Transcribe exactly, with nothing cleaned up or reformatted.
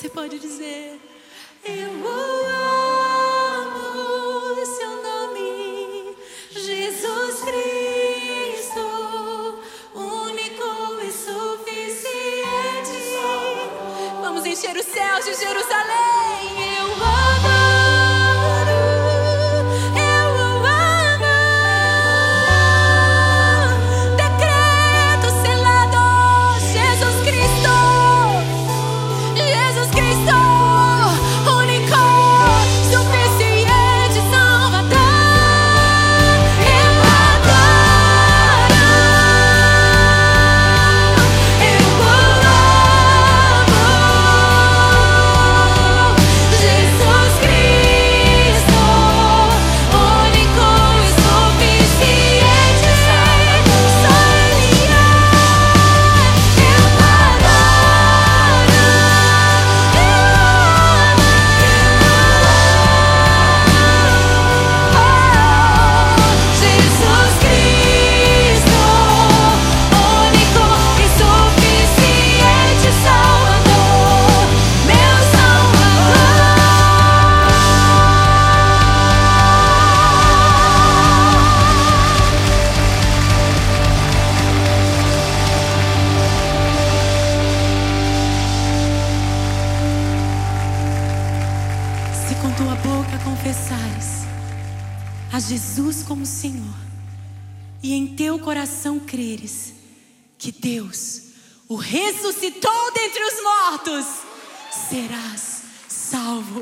Você pode dizer: eu amo seu nome, Jesus Cristo, único e suficiente. Vamos encher os céus de Jerusalém. Eu adoro, eu amo. Decreto selado, Jesus Cristo, Jesus Cristo, único, suficiente Salvador. Eu adoro, eu amo Jesus Cristo, único e suficiente. Só Ele é. Eu adoro, Jesus Cristo, único e suficiente Salvador, meu Se com tua boca confessares a Jesus como Senhor e em teu coração creres que Deus o ressuscitou dentre os mortos, serás salvo.